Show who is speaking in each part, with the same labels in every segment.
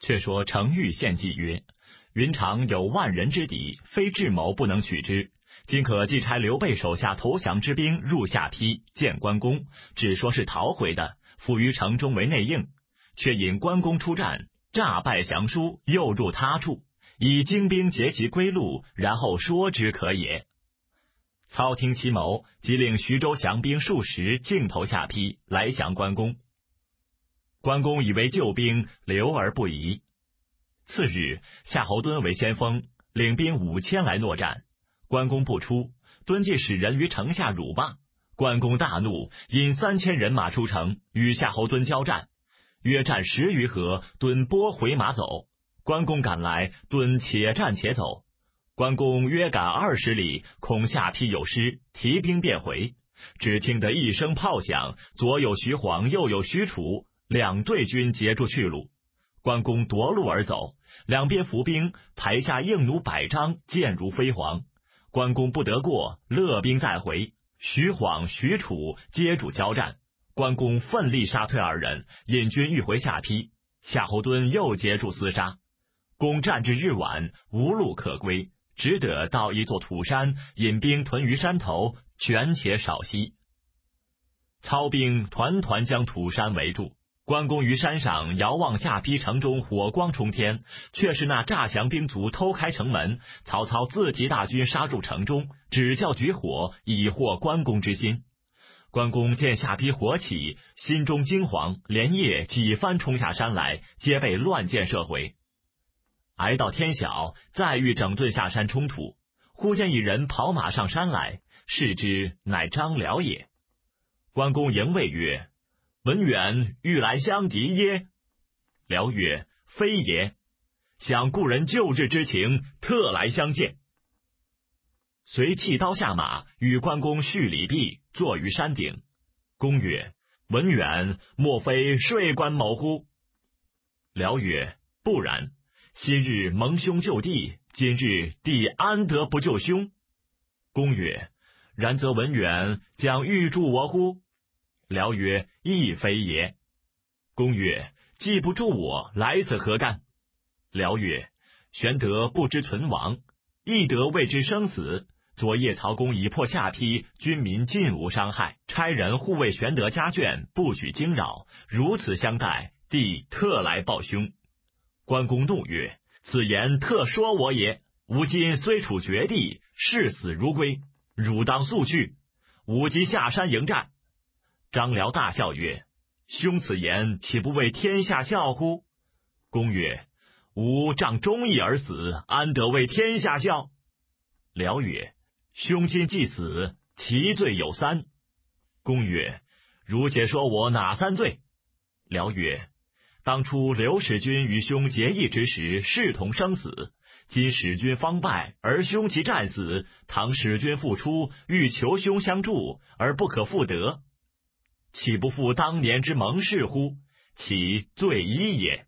Speaker 1: 却说程昱献计曰：云长有万人之敌，非智谋不能取之。今可即差刘备手下投降之兵入下邳见关公，只说是逃回的，附于城中为内应，却引关公出战，诈败降书，诱入他处，以精兵截其归路，然后说之可也。操听其谋，即令徐州降兵数十，径投下邳，来降关公。关公以为救兵，留而不疑。次日，夏侯惇为先锋，领兵5000来搦战。关公不出，惇既使人于城下辱骂。关公大怒，引3000人马出城，与夏侯惇交战。约战10余合，惇拨回马走。关公赶来，惇且战且走。关公约赶20里，恐下邳有失，提兵便回。只听得一声炮响，左有徐晃，右有许褚，两队军截住去路。关公夺路而走，两边伏兵，排下硬弩100张，箭如飞蝗。关公不得过，勒兵再回。徐晃、许褚接住交战，关公奋力杀退2人，引军欲回下邳。夏侯惇又截住厮杀。公战至日晚，无路可归，只得到一座土山，引兵屯于山头，权且少息。操兵团团将土山围住。关公于山上遥望下邳城中火光冲天，却是那诈降兵卒偷开城门。曹操自提大军杀入城中，只叫举火，以获关公之心。关公见下邳火起，心中惊惶，连夜几番冲下山来，皆被乱箭射回。挨到天晓，再欲整顿下山冲突，忽见一人跑马上山来，视之，乃张辽也。关公迎谓曰：文远欲来相敌耶？辽曰：非也，想故人旧日之情，特来相见。遂弃刀下马，与关公叙礼毕，坐于山顶。公曰：文远莫非睡关某乎？辽曰：不然，昔日蒙兄救弟，今日弟安得不救兄？公曰：然则文远将欲助我乎？辽曰：亦非也。公曰：既不助我，来此何干？辽曰：玄德不知存亡，翼德未知生死。昨夜曹公已破下邳，军民尽无伤害，差人护卫玄德家眷，不许惊扰。如此相待，弟特来报兄。关公怒曰：此言特说我也。吾今虽处绝地，视死如归，汝当速去。吾即下山迎战。张辽大笑曰：兄此言岂不为天下笑乎？公曰：吾仗忠义而死，安得为天下笑？辽曰：兄今既死，其罪有3。公曰：如且说我哪3罪？辽曰：当初刘使君与兄结义之时，视同生死。今使君方败，而兄其战死，倘使君复出，欲求兄相助，而不可复得，岂不负当年之盟誓乎？其罪一也。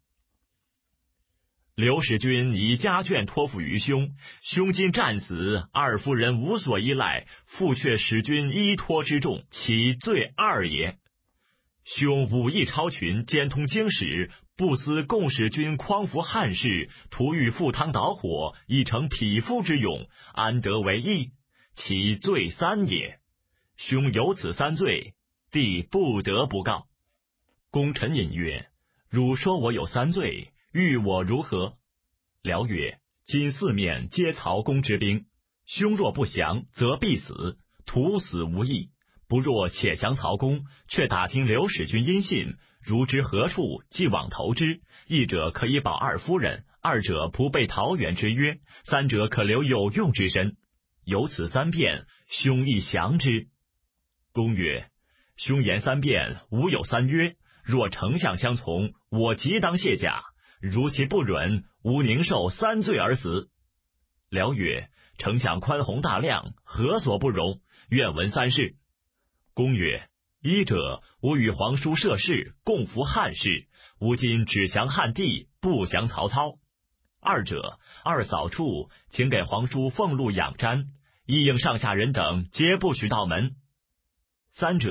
Speaker 1: 刘使君以家眷托付于兄，兄今战死，二夫人无所依赖，复却使君依托之重，其罪2也。兄武艺超群，兼通经史，不思共使君匡扶汉室，图欲赴汤蹈火，以成匹夫之勇，安得为义？其罪3也。兄有此3罪，弟不得不告。公沉吟曰：汝说我有3罪，欲我如何？辽曰：今4面皆曹公之兵，兄若不降，则必死，徒死无益。不若且降曹公，却打听刘使君音信，如知何处，即往投之。一者可以保二夫人，二者仆备桃园之约，三者可留有用之身。有此3变，兄亦降之。公曰：兄言3变，吾有3约，若丞相相从，我即当卸甲；如其不允，吾宁受3罪而死。辽曰：丞相宽宏大量，何所不容？愿闻3事。公曰：一者，吾与皇叔涉世，共扶汉室，吾今只降汉帝，不降曹操。二者，二嫂处，请给皇叔俸禄养瞻，一应上下人等皆不许到门。三者，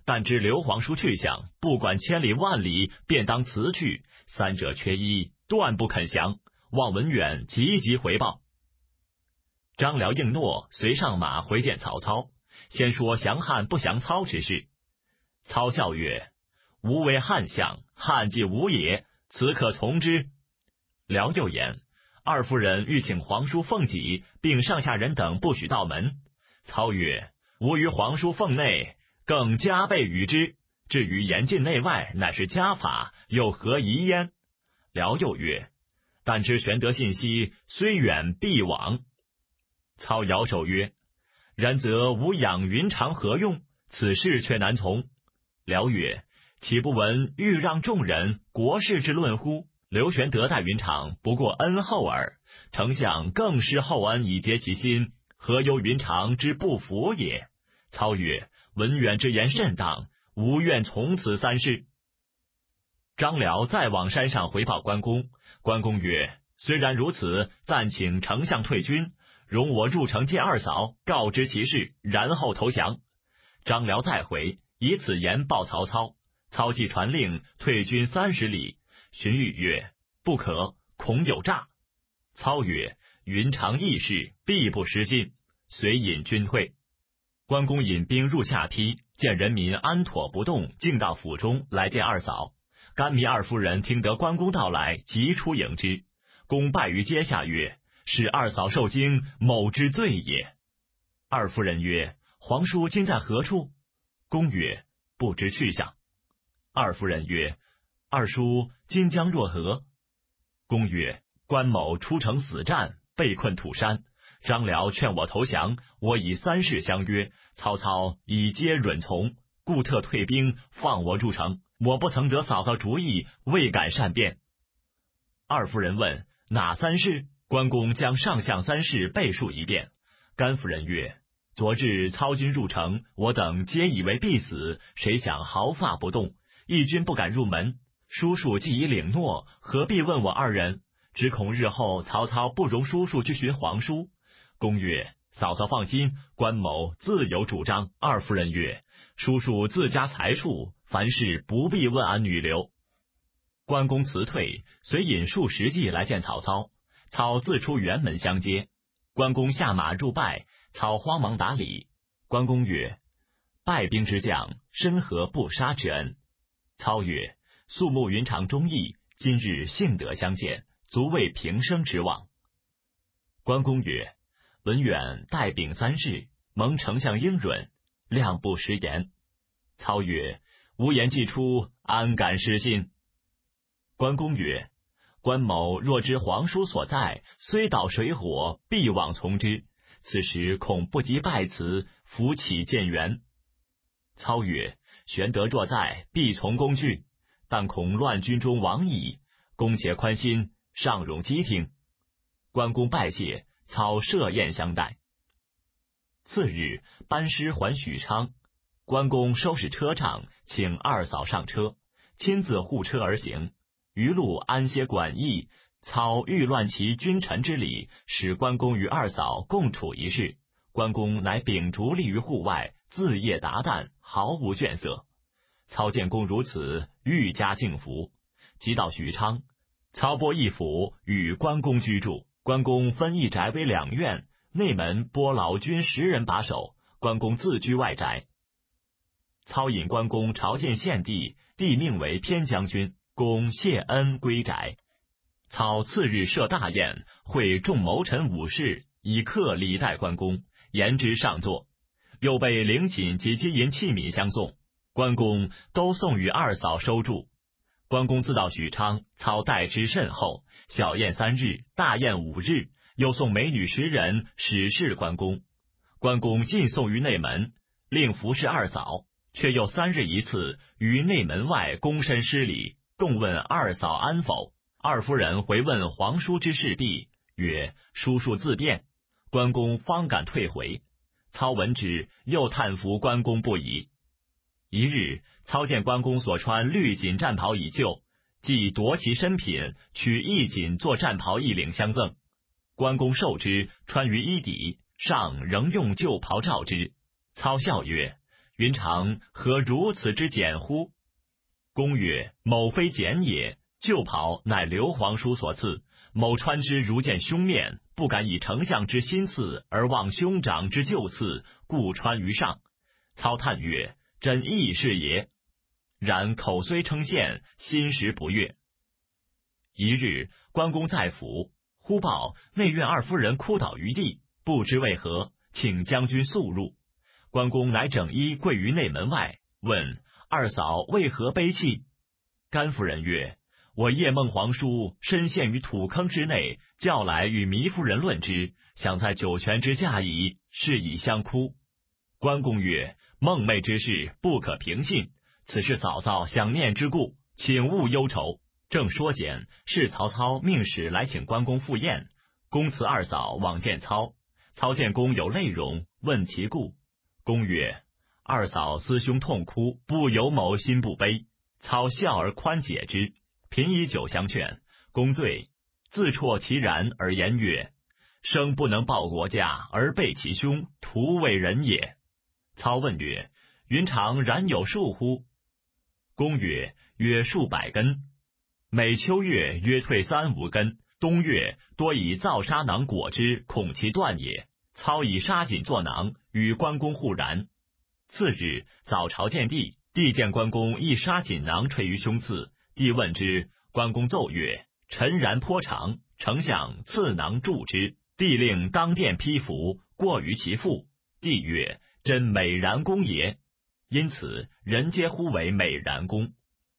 Speaker 1: 但知刘皇叔去向，不管千里万里，便当辞去，三者缺一，断不肯降。望文远急急回报。张辽应诺，随上马回见曹操，先说降汉不降操之事。操笑曰：“吾为汉相，汉既无也，此可从之。”辽又言：“二夫人欲请皇叔奉己，并上下人等不许到门。”操曰：“吾于皇叔奉内，更加倍与之。至于严禁内外，乃是家法，有何疑焉？”辽又曰：“但知玄德信息，虽远必往。”操摇手曰：“然则吾养云长何用？此事却难从。”辽曰：“岂不闻欲让众人，国事之论乎？刘玄德待云长，不过恩厚耳。丞相更施厚恩以结其心，何忧云长之不服也？”操曰：“文远之言甚当，吾愿从此三事。”张辽再往山上回报关公，关公曰：“虽然如此，暂请丞相退军，容我入城见二嫂，告知其事，然后投降。”张辽再回，以此言报曹操。操即传令退军30里。荀彧曰：“不可，恐有诈。”操曰：“云长义士，必不失信。”遂引军退。关公引兵入下邳，见人民安妥不动，径到府中来见二嫂。甘糜二夫人听得关公到来，急出迎之。公拜于阶下曰：“使二嫂受惊，某之罪也。”二夫人曰：“皇叔今在何处？”公曰：“不知去向。”二夫人曰：“二叔今将若何？”公曰：“关某出城死战，被困土山。张辽劝我投降，我以3事相约，曹操以皆允从，故特退兵，放我入城。我不曾得嫂嫂主意，未敢善变。”二夫人问：“哪3事？”关公将上项3事背述一遍。甘夫人曰：“昨日操军入城，我等皆以为必死，谁想毫发不动，义军不敢入门。叔叔既已领诺，何必问我二人？只恐日后曹操不容叔叔去寻皇叔。”公曰：“嫂嫂放心，关某自有主张。”二夫人曰：“叔叔自家财处，凡事不必问俺女流。”关公辞退，遂引数10骑来见曹操。操自出辕门相接。关公下马入拜，操慌忙打礼。关公曰：“败兵之将，深合不杀之恩。”操曰：“素慕云长忠义，今日幸得相见，足为平生之望。”关公曰：“文远带秉3事，蒙丞相应允，谅不失言。”操曰：“无言既出，安敢失信？”关公曰：“关某若知皇叔所在，虽倒水火，必往从之。此时恐不及拜辞，扶起见援。”操曰：“玄德若在，必从公去，但恐乱军中亡矣。公且宽心，尚容机听。”关公拜谢，操设宴相待。次日，班师还许昌。关公收拾车仗，请二嫂上车，亲自护车而行。余路安歇馆驿，操欲乱其君臣之礼，使关公与二嫂共处一室。关公乃秉烛立于户外，自夜达旦，毫无倦色。操见公如此，愈加敬服。即到许昌，操拨一府与关公居住。关公分一宅为2院，内门拨老军10人把守，关公自居外宅。操引关公朝见献帝，帝命为偏将军，公谢恩归宅。操次日设大宴，会众谋臣武士，以客礼待关公，言之上座。又备陵寝及金银器皿相送，关公都送与二嫂收住。关公自到许昌，操待之甚厚，小宴3日，大宴5日，又送美女10人，使侍关公。关公尽送于内门，令服侍二嫂，却又3日一次，于内门外躬身施礼，共问二嫂安否。二夫人回问皇叔之事毕，曰：“叔叔自便。”关公方敢退回。操闻之，又叹服关公不已。一日，操见关公所穿绿锦战袍已旧，即夺其身品，取一锦做战袍1领相赠。关公受之，穿于衣底，上仍用旧袍罩之。操笑曰：“ 云长何如此之简乎？公曰：某非简也，旧袍乃刘皇叔所赐，某穿之如见兄面，不敢以丞相之新赐而忘兄长之旧赐，故穿于上。操叹曰：真亦是也。然口虽称羡，心实不悦。一日，关公在府，忽报内院二夫人哭倒于地，不知为何，请将军速入。关公乃整衣跪于内门外，问二嫂为何悲泣。甘夫人曰：我夜梦皇叔身陷于土坑之内，叫来与糜夫人论之，想在九泉之下矣，是以相哭。关公曰：梦寐之事不可平信，此是嫂嫂想念之故，请勿忧愁。正说间，是曹操命使来请关公赴宴。公辞二嫂往见操，操见公有泪容，问其故。公曰：二嫂思兄痛哭，不由某心不悲。操笑而宽解之，频以酒相劝。公醉，自啜其然而言曰：生不能报国家，而背其兄，徒为人也。操问曰：云长然有树乎？公曰：约数百根。每秋月约退3-5根，冬月多以皂砂囊裹之，恐其断也。操以纱锦作囊，与关公互然。次日早朝见帝，帝见关公一纱锦囊垂于胸次，帝问之，关公奏曰：臣然颇长，丞相赐囊助之。帝令当殿披服，过于其腹。帝曰：真美髯公也。因此人皆呼为美髯公。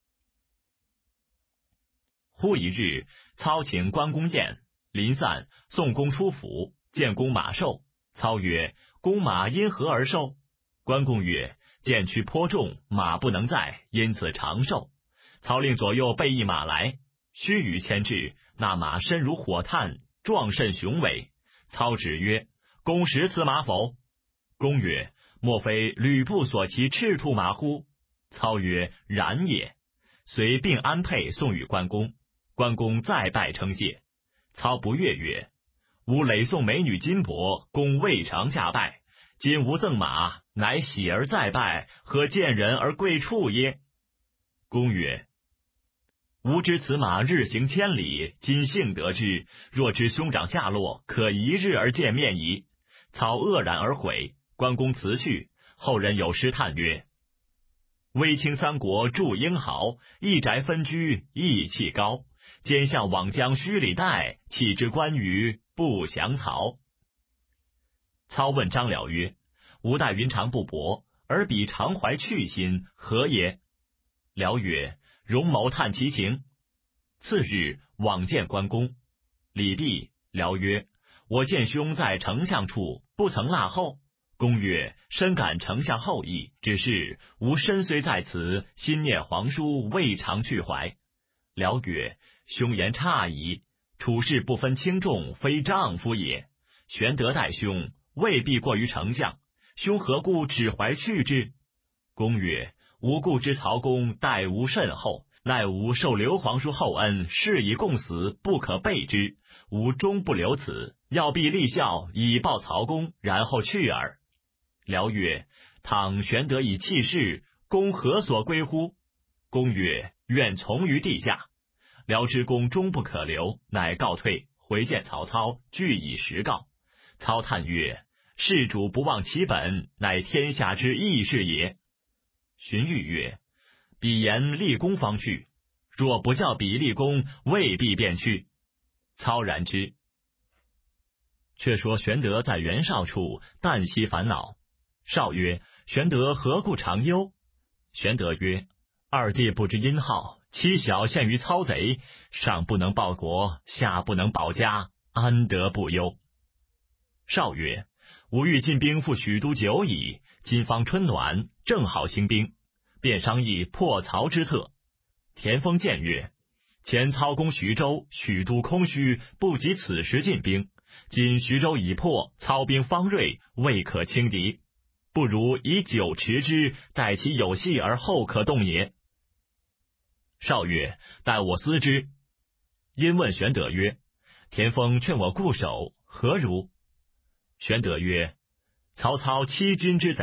Speaker 1: 忽一日，操请关公宴，临散，送公出府，见公马瘦。操曰：公马因何而瘦？关公曰：剑躯颇重，马不能载，因此长寿。操令左右备一马来，须臾牵至，那马身如火炭，壮甚雄伟。操指曰：公识此马否？公曰：莫非吕布所骑赤兔马乎？操曰：然也。遂并安配送与关公。关公再拜称谢。操不悦曰：吾累送美女金帛，公未尝下拜，今吾赠马，乃喜而再拜，何见人而贵畜耶？公曰：吾知此马日行千里，今幸得之，若知兄长下落，可一日而见面矣。操愕然而悔。关公辞去。后人有诗叹曰：威清三国祝英豪，一宅分居意气高。奸相往将虚礼待，岂知关羽不降曹。操问张辽曰：吾待云长不薄，而彼常怀去心，何也？辽曰：容某探其情。次日往见关公。礼毕，辽曰：我见兄在丞相处，不曾纳后。公曰：深感丞相厚意，只是吾身虽在此，心念皇叔，未尝去怀。辽曰：兄言差矣，处事不分轻重，非丈夫也。玄德待兄，未必过于丞相，兄何故只怀去之？公曰：吾故知曹公待吾甚厚，奈吾受刘皇叔厚恩，誓以共死，不可背之。吾终不留此，要必立效，以报曹公，然后去耳。辽曰：倘玄德以弃世，公何所归乎？公曰：愿从于地下。辽知公终不可留，乃告退，回见曹操，据以实告。操叹曰：事主不忘其本，乃天下之义事也。荀彧曰：彼言立功方去，若不叫彼立功，未必便去。操然之。却说玄德在袁绍处，旦夕烦恼。绍曰：玄德何故常忧？玄德曰：二弟不知阴号，妻小陷于操贼，上不能报国，下不能保家，安得不忧？绍曰：吾欲进兵赴许都久矣，今方春暖，正好兴兵，便商议破曹之策。田丰谏曰：前操攻徐州，许都空虚，不及此时进兵。今徐州已破，操兵方锐，未可轻敌，不如以久持之，待其有隙而后可动也。绍曰：待我思之。因问玄德曰：田丰劝我固守，何如？玄德曰：曹操欺君之贼，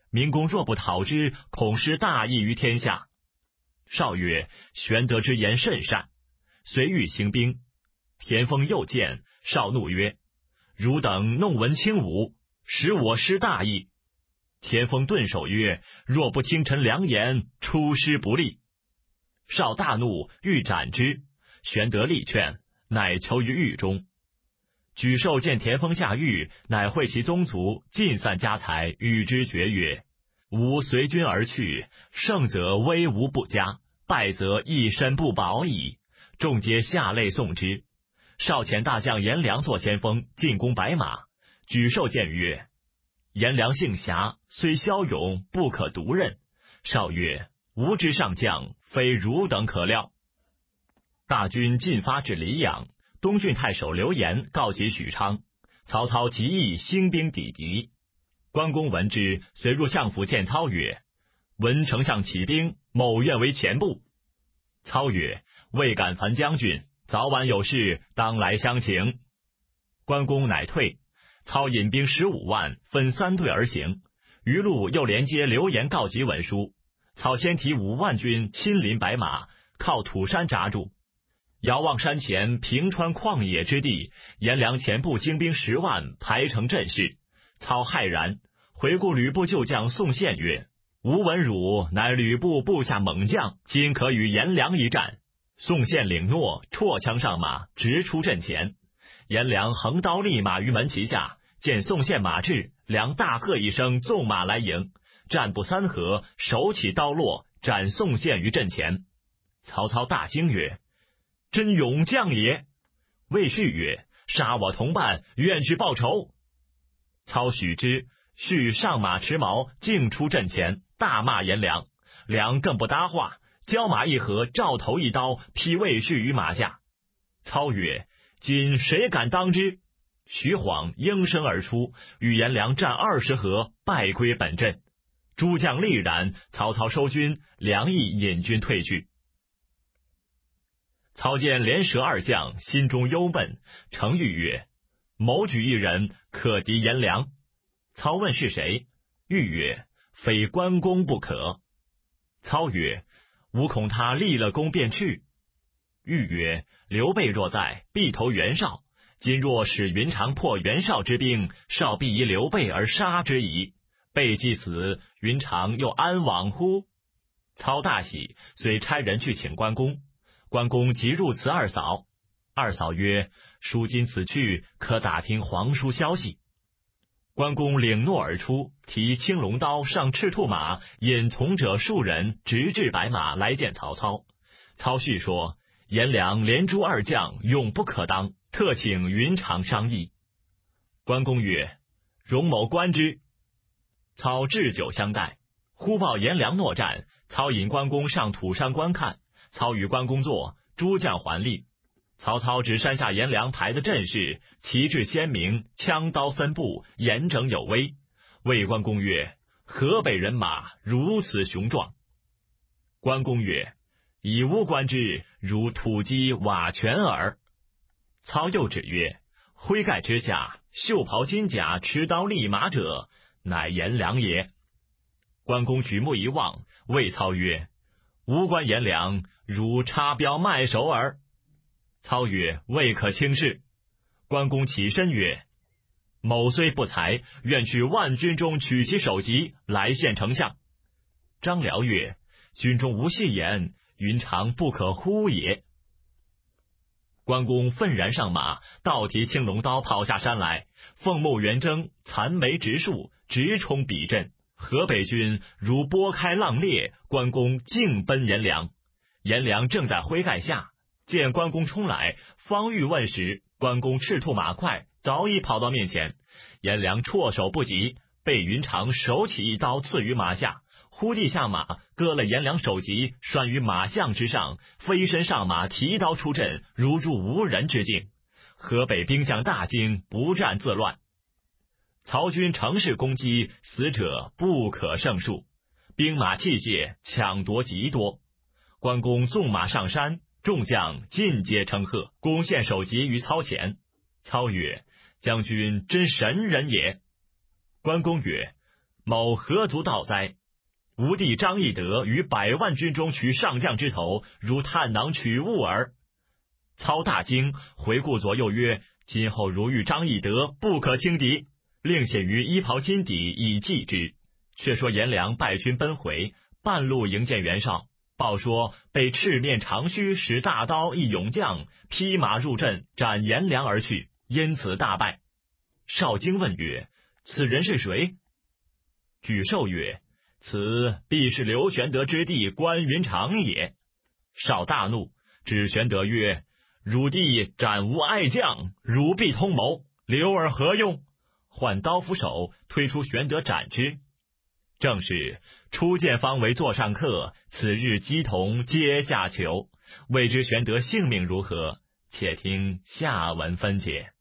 Speaker 1: 明公若不讨之，恐失大义于天下。少曰：玄德之言甚善。遂欲行兵。田丰又见，少怒曰：汝等弄文轻武，使我失大义。田丰顿首曰：若不听臣良言，出师不利。少大怒，欲斩之。玄德力劝，乃囚于狱中。沮授见田丰下狱，乃会其宗族，尽散家财，与之决曰：吾随军而去，胜则威无不加，败则一身不保矣。众皆下泪送之。少遣大将颜良作先锋，进攻白马。沮授见曰：颜良性侠，虽骁勇，不可独任。少曰：吾之上将，非汝等可料。大军进发至黎阳，东郡太守刘延告急许昌，曹操急意兴兵抵敌。关公闻之，遂入相府见操曰：闻丞相起兵，某愿为前部。操曰：未敢烦将军，早晚有事，当来相请。关公乃退。操引兵15万，分3队而行。余路又连接刘延告急文书。操先提5万军亲临白马，靠土山扎住。遥望山前平川旷野之地，颜良前部精兵10万，排成阵势。操骇然，回顾吕布旧将宋宪曰：吾闻汝乃吕布部下猛将，今可与颜良一战。宋宪领诺，绰枪上马，直出阵前。颜良横刀立马于门旗下，见宋宪马至，良大喝一声，纵马来迎。战不3合，手起刀落，斩宋宪于阵前。曹操大惊曰：真勇将也。魏续曰：杀我同伴，愿之报仇。操许之，续上马持矛，径出阵前，大骂颜良。良更不搭话，交马一合，照头一刀，劈魏续于马下。操曰：今谁敢当之？徐晃应声而出，与颜良战20合，败归本阵。诸将力然，曹操收军，良亦引军退去。操见连折2将，心中忧闷，诚欲曰：谋举一人，可敌颜良。操问是谁？欲曰：非关公不可。操曰：吾恐他立了功便去。欲曰：刘备若在，必投袁绍。今若使云长破袁绍之兵，绍必依刘备而杀之矣。备既死，云长又安往乎？操大喜，遂差人去请关公。关公即入辞二嫂。二嫂曰：叔今此去，可打听皇叔消息。关公领诺而出，提青龙刀，上赤兔马，引从者数人，直至白马来见曹操。操叙说：颜良连诛2将，永不可当，特请云长商议。关公曰：容某观之。操置酒相待，忽报颜良诺战。操引关公上土山观看。操与关公坐，诸将还立。曹操指山下颜良排的阵势，旗帜鲜明，枪刀森布，严整有威。谓关公曰：河北人马如此雄壮。关公曰：以吾观之，如土鸡瓦全耳。操又指曰：灰盖之下，袖袍金甲，持刀立马者，乃颜良也。关公举目一望，谓操曰：吾观颜良，如插标卖首耳。操曰：未可轻视。关公起身曰：某虽不才，愿去万军中取其首级，来献丞相。张辽曰：军中无戏言，云长不可乎也。关公愤然上马，倒提青龙刀，跑下山来，凤目圆睁，残眉直竖，直冲彼阵。河北军如波开浪裂，关公径奔颜良。颜良正在灰盖下，见关公冲来，方欲问时，关公赤兔马快，早已跑到面前。颜良措手不及，被云长手起一刀刺于马下，忽地下马，割了颜良首级，拴于马项之上，飞身上马，提刀出阵，如入无人之境。河北兵将大惊，不战自乱。曹军乘势攻击，死者不可胜数，兵马器械抢夺极多。关公纵马上山，众将尽皆称贺，攻献首级于操前。操曰：将军真神人也。关公曰： 某何足道哉？吾弟张翼德于100万军中取上将之头，如探囊取物耳。操大惊，回顾左右曰：今后如遇张翼德，不可轻敌，令写于衣袍金底以记之。却说颜良败军奔回，半路迎见袁绍，报说被赤面长须使大刀一勇将披马入阵，斩颜良而去，因此大败。绍惊问曰：此人是谁？举寿曰：此必是刘玄德之弟关云长也。绍大怒，指玄德曰：汝弟斩无爱将，汝必通谋，留而何用？唤刀斧手推出玄德斩之。正是初见方为座上客，此日鸡同阶下囚。未知玄德性命如何？且听下文分解。